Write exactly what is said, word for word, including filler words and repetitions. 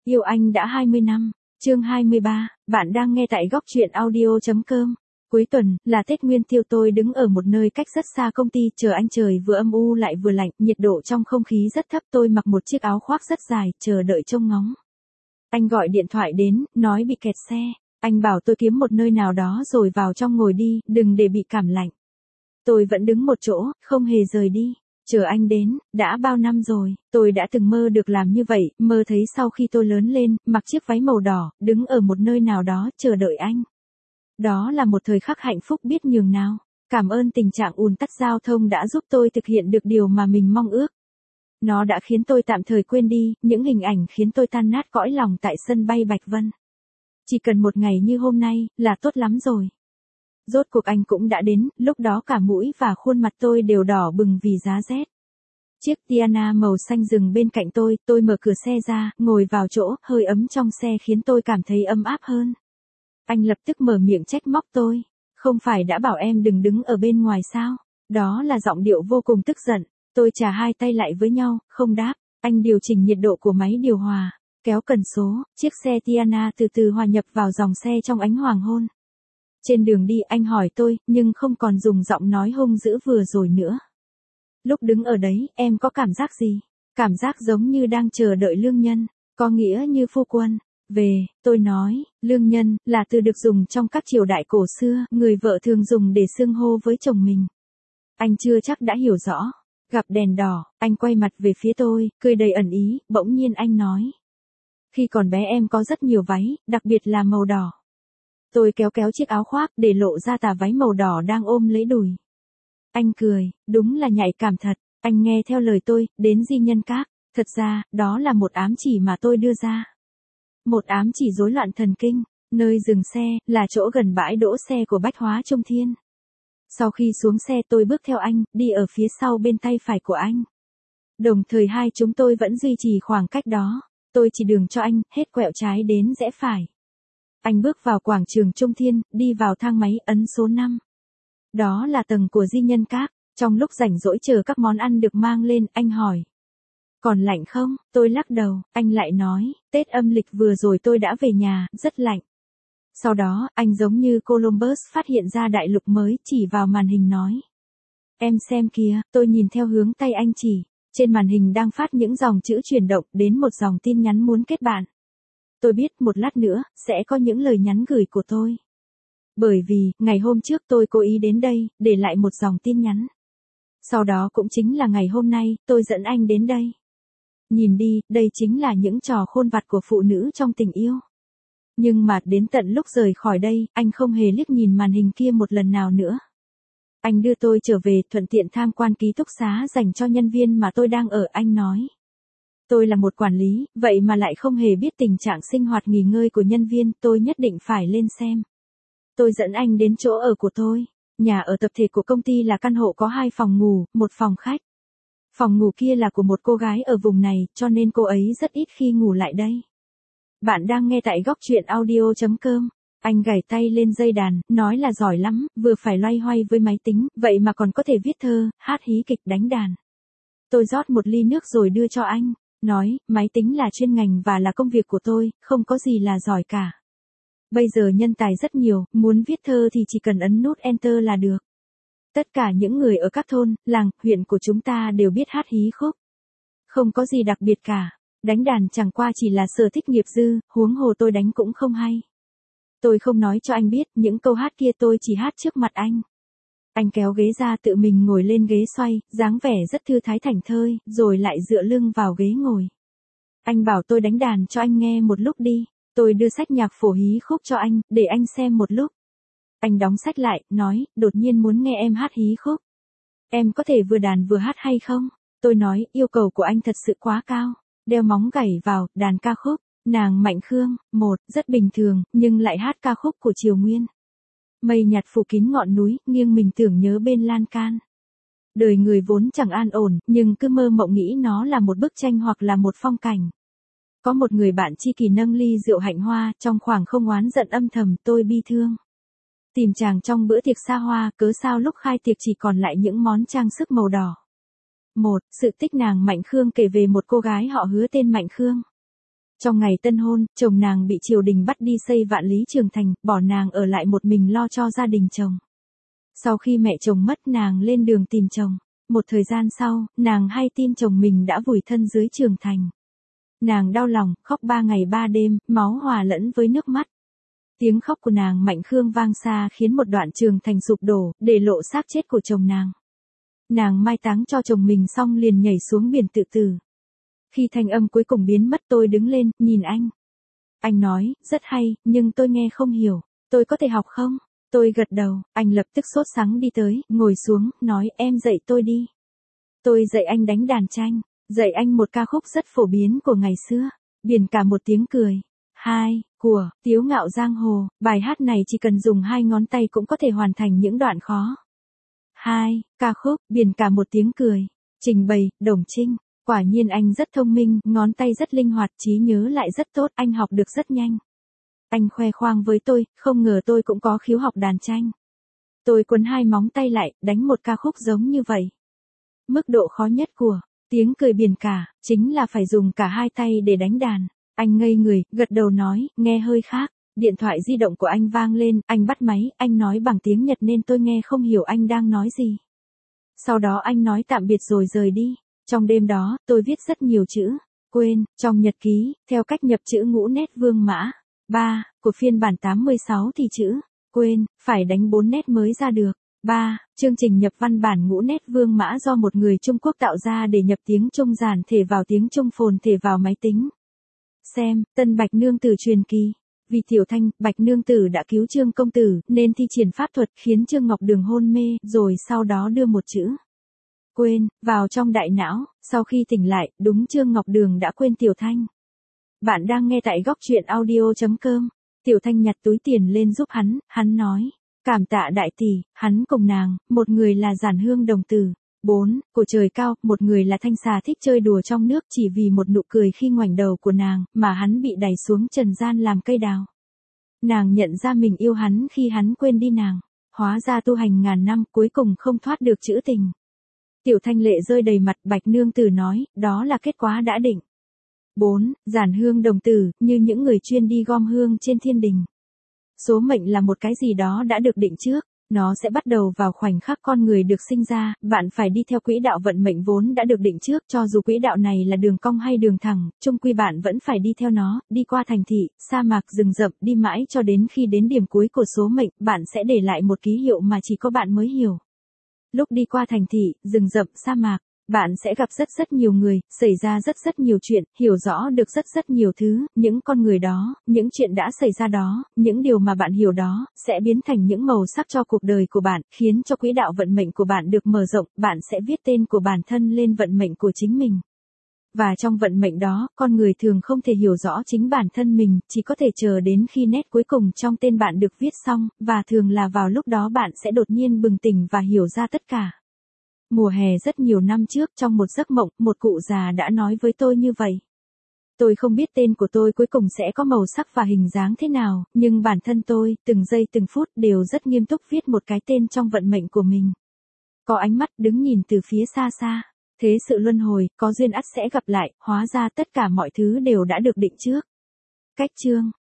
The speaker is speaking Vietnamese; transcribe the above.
Yêu anh đã hai mươi năm, chương hai mươi ba, bạn đang nghe tại góc truyện audio.com. Cuối tuần, là Tết Nguyên Tiêu, tôi đứng ở một nơi cách rất xa công ty, chờ anh. Trời vừa âm u lại vừa lạnh, nhiệt độ trong không khí rất thấp, tôi mặc một chiếc áo khoác rất dài, chờ đợi trông ngóng. Anh gọi điện thoại đến, nói bị kẹt xe. Anh bảo tôi kiếm một nơi nào đó rồi vào trong ngồi đi, đừng để bị cảm lạnh. Tôi vẫn đứng một chỗ, không hề rời đi. Chờ anh đến, đã bao năm rồi, tôi đã từng mơ được làm như vậy, mơ thấy sau khi tôi lớn lên, mặc chiếc váy màu đỏ, đứng ở một nơi nào đó, chờ đợi anh. Đó là một thời khắc hạnh phúc biết nhường nào. Cảm ơn tình trạng ùn tắc giao thông đã giúp tôi thực hiện được điều mà mình mong ước. Nó đã khiến tôi tạm thời quên đi, những hình ảnh khiến tôi tan nát cõi lòng tại sân bay Bạch Vân. Chỉ cần một ngày như hôm nay, là tốt lắm rồi. Rốt cuộc anh cũng đã đến, lúc đó cả mũi và khuôn mặt tôi đều đỏ bừng vì giá rét. Chiếc Tiana màu xanh dừng bên cạnh tôi, tôi mở cửa xe ra, ngồi vào chỗ, hơi ấm trong xe khiến tôi cảm thấy ấm áp hơn. Anh lập tức mở miệng trách móc tôi. Không phải đã bảo em đừng đứng ở bên ngoài sao? Đó là giọng điệu vô cùng tức giận. Tôi chà hai tay lại với nhau, không đáp. Anh điều chỉnh nhiệt độ của máy điều hòa, kéo cần số, chiếc xe Tiana từ từ hòa nhập vào dòng xe trong ánh hoàng hôn. Trên đường đi anh hỏi tôi, nhưng không còn dùng giọng nói hung dữ vừa rồi nữa. Lúc đứng ở đấy, em có cảm giác gì? Cảm giác giống như đang chờ đợi lương nhân, có nghĩa như phu quân. Về, tôi nói, lương nhân, là từ được dùng trong các triều đại cổ xưa, người vợ thường dùng để xưng hô với chồng mình. Anh chưa chắc đã hiểu rõ. Gặp đèn đỏ, anh quay mặt về phía tôi, cười đầy ẩn ý, bỗng nhiên anh nói. Khi còn bé em có rất nhiều váy, đặc biệt là màu đỏ. Tôi kéo kéo chiếc áo khoác để lộ ra tà váy màu đỏ đang ôm lấy đùi. Anh cười, đúng là nhạy cảm thật. Anh nghe theo lời tôi, đến Di Nhân Các. Thật ra, đó là một ám chỉ mà tôi đưa ra. Một ám chỉ rối loạn thần kinh. Nơi dừng xe, là chỗ gần bãi đỗ xe của Bách Hóa Trung Thiên. Sau khi xuống xe tôi bước theo anh, đi ở phía sau bên tay phải của anh. Đồng thời hai chúng tôi vẫn duy trì khoảng cách đó. Tôi chỉ đường cho anh, hết quẹo trái đến rẽ phải. Anh bước vào quảng trường Trung Thiên, đi vào thang máy, ấn số năm. Đó là tầng của Di Nhân Các. Trong lúc rảnh rỗi chờ các món ăn được mang lên, anh hỏi. Còn lạnh không? Tôi lắc đầu, anh lại nói, Tết âm lịch vừa rồi tôi đã về nhà, rất lạnh. Sau đó, anh giống như Columbus phát hiện ra đại lục mới, chỉ vào màn hình nói. Em xem kìa, tôi nhìn theo hướng tay anh chỉ. Trên màn hình đang phát những dòng chữ chuyển động, đến một dòng tin nhắn muốn kết bạn. Tôi biết một lát nữa, sẽ có những lời nhắn gửi của tôi. Bởi vì, ngày hôm trước tôi cố ý đến đây, để lại một dòng tin nhắn. Sau đó cũng chính là ngày hôm nay, tôi dẫn anh đến đây. Nhìn đi, đây chính là những trò khôn vặt của phụ nữ trong tình yêu. Nhưng mà đến tận lúc rời khỏi đây, anh không hề liếc nhìn màn hình kia một lần nào nữa. Anh đưa tôi trở về, thuận tiện tham quan ký túc xá dành cho nhân viên mà tôi đang ở, anh nói. Tôi là một quản lý, vậy mà lại không hề biết tình trạng sinh hoạt nghỉ ngơi của nhân viên, tôi nhất định phải lên xem. Tôi dẫn anh đến chỗ ở của tôi. Nhà ở tập thể của công ty là căn hộ có hai phòng ngủ, một phòng khách. Phòng ngủ kia là của một cô gái ở vùng này, cho nên cô ấy rất ít khi ngủ lại đây. Bạn đang nghe tại góc truyện audio.com. Anh gảy tay lên dây đàn, nói là giỏi lắm, vừa phải loay hoay với máy tính, vậy mà còn có thể viết thơ, hát hí kịch, đánh đàn. Tôi rót một ly nước rồi đưa cho anh, nói, máy tính là chuyên ngành và là công việc của tôi, không có gì là giỏi cả. Bây giờ nhân tài rất nhiều, muốn viết thơ thì chỉ cần ấn nút Enter là được. Tất cả những người ở các thôn, làng, huyện của chúng ta đều biết hát hí khúc. Không có gì đặc biệt cả. Đánh đàn chẳng qua chỉ là sở thích nghiệp dư, huống hồ tôi đánh cũng không hay. Tôi không nói cho anh biết, những câu hát kia tôi chỉ hát trước mặt anh. Anh kéo ghế ra tự mình ngồi lên ghế xoay, dáng vẻ rất thư thái thảnh thơi, rồi lại dựa lưng vào ghế ngồi. Anh bảo tôi đánh đàn cho anh nghe một lúc đi. Tôi đưa sách nhạc phổ hí khúc cho anh, để anh xem một lúc. Anh đóng sách lại, nói, đột nhiên muốn nghe em hát hí khúc. Em có thể vừa đàn vừa hát hay không? Tôi nói, yêu cầu của anh thật sự quá cao. Đeo móng gảy vào, đàn ca khúc. Nàng Mạnh Khương, một, rất bình thường, nhưng lại hát ca khúc của Triều Nguyên. Mây nhạt phủ kín ngọn núi, nghiêng mình tưởng nhớ bên lan can. Đời người vốn chẳng an ổn, nhưng cứ mơ mộng nghĩ nó là một bức tranh hoặc là một phong cảnh. Có một người bạn tri kỷ nâng ly rượu hạnh hoa, trong khoảng không oán giận âm thầm, tôi bi thương. Tìm chàng trong bữa tiệc xa hoa, cớ sao lúc khai tiệc chỉ còn lại những món trang sức màu đỏ. Một, sự tích nàng Mạnh Khương kể về một cô gái họ Hứa tên Mạnh Khương. Trong ngày tân hôn, chồng nàng bị triều đình bắt đi xây Vạn Lý Trường Thành, bỏ nàng ở lại một mình lo cho gia đình chồng. Sau khi mẹ chồng mất, nàng lên đường tìm chồng. Một thời gian sau, nàng hay tin chồng mình đã vùi thân dưới Trường Thành. Nàng đau lòng, khóc ba ngày ba đêm, máu hòa lẫn với nước mắt. Tiếng khóc của nàng mạnh khương vang xa khiến một đoạn Trường Thành sụp đổ, để lộ xác chết của chồng nàng. Nàng mai táng cho chồng mình xong liền nhảy xuống biển tự tử. Khi thanh âm cuối cùng biến mất, tôi đứng lên, nhìn anh. Anh nói, rất hay, nhưng tôi nghe không hiểu. Tôi có thể học không? Tôi gật đầu, anh lập tức sốt sắng đi tới, ngồi xuống, nói em dạy tôi đi. Tôi dạy anh đánh đàn tranh, dạy anh một ca khúc rất phổ biến của ngày xưa. Biển cả một tiếng cười. Hai, của, Tiếu Ngạo Giang Hồ, bài hát này chỉ cần dùng hai ngón tay cũng có thể hoàn thành những đoạn khó. Hai, ca khúc, Biển cả một tiếng cười. Trình bày, Đồng Trinh. Quả nhiên anh rất thông minh, ngón tay rất linh hoạt, trí nhớ lại rất tốt, anh học được rất nhanh. Anh khoe khoang với tôi, không ngờ tôi cũng có khiếu học đàn tranh. Tôi quấn hai móng tay lại, đánh một ca khúc giống như vậy. Mức độ khó nhất của tiếng cười biển cả, chính là phải dùng cả hai tay để đánh đàn. Anh ngây người, gật đầu nói, nghe hơi khác. Điện thoại di động của anh vang lên, anh bắt máy, anh nói bằng tiếng Nhật nên tôi nghe không hiểu anh đang nói gì. Sau đó anh nói tạm biệt rồi rời đi. Trong đêm đó, tôi viết rất nhiều chữ. Quên, trong nhật ký, theo cách nhập chữ ngũ nét vương mã. ba, của phiên bản tám mươi sáu thì chữ. Quên, phải đánh bốn nét mới ra được. ba, chương trình nhập văn bản ngũ nét vương mã do một người Trung Quốc tạo ra để nhập tiếng Trung giản thể vào tiếng Trung phồn thể vào máy tính. Xem, Tân Bạch Nương Tử truyền kỳ. Vì Tiểu Thanh, Bạch Nương Tử đã cứu Trương Công Tử, nên thi triển pháp thuật khiến Trương Ngọc Đường hôn mê, rồi sau đó đưa một chữ quên vào trong đại não. Sau khi tỉnh lại, đúng Trương Ngọc Đường đã quên Tiểu Thanh. Bạn đang nghe tại góc truyện audio chấm com. Tiểu Thanh nhặt túi tiền lên giúp hắn, hắn nói, cảm tạ đại tỷ. Hắn cùng nàng, một người là Giản Hương đồng tử. bốn, của trời cao, một người là Thanh xà thích chơi đùa trong nước, chỉ vì một nụ cười khi ngoảnh đầu của nàng, mà hắn bị đẩy xuống trần gian làm cây đào. Nàng nhận ra mình yêu hắn khi hắn quên đi nàng. Hóa ra tu hành ngàn năm, cuối cùng không thoát được chữ tình. Tiểu Thanh lệ rơi đầy mặt, Bạch Nương Tử nói, đó là kết quả đã định. bốn, Giản Hương đồng tử, như những người chuyên đi gom hương trên thiên đình. Số mệnh là một cái gì đó đã được định trước. Nó sẽ bắt đầu vào khoảnh khắc con người được sinh ra, bạn phải đi theo quỹ đạo vận mệnh vốn đã được định trước, cho dù quỹ đạo này là đường cong hay đường thẳng, chung quy bạn vẫn phải đi theo nó, đi qua thành thị, sa mạc, rừng rậm, đi mãi cho đến khi đến điểm cuối của số mệnh, bạn sẽ để lại một ký hiệu mà chỉ có bạn mới hiểu. Lúc đi qua thành thị, rừng rậm, sa mạc, bạn sẽ gặp rất rất nhiều người, xảy ra rất rất nhiều chuyện, hiểu rõ được rất rất nhiều thứ, những con người đó, những chuyện đã xảy ra đó, những điều mà bạn hiểu đó, sẽ biến thành những màu sắc cho cuộc đời của bạn, khiến cho quỹ đạo vận mệnh của bạn được mở rộng, bạn sẽ viết tên của bản thân lên vận mệnh của chính mình. Và trong vận mệnh đó, con người thường không thể hiểu rõ chính bản thân mình, chỉ có thể chờ đến khi nét cuối cùng trong tên bạn được viết xong, và thường là vào lúc đó bạn sẽ đột nhiên bừng tỉnh và hiểu ra tất cả. Mùa hè rất nhiều năm trước, trong một giấc mộng, một cụ già đã nói với tôi như vậy. Tôi không biết tên của tôi cuối cùng sẽ có màu sắc và hình dáng thế nào, nhưng bản thân tôi, từng giây từng phút đều rất nghiêm túc viết một cái tên trong vận mệnh của mình. Có ánh mắt đứng nhìn từ phía xa xa. Thế sự luân hồi, có duyên ắt sẽ gặp lại, hóa ra tất cả mọi thứ đều đã được định trước. Cách chương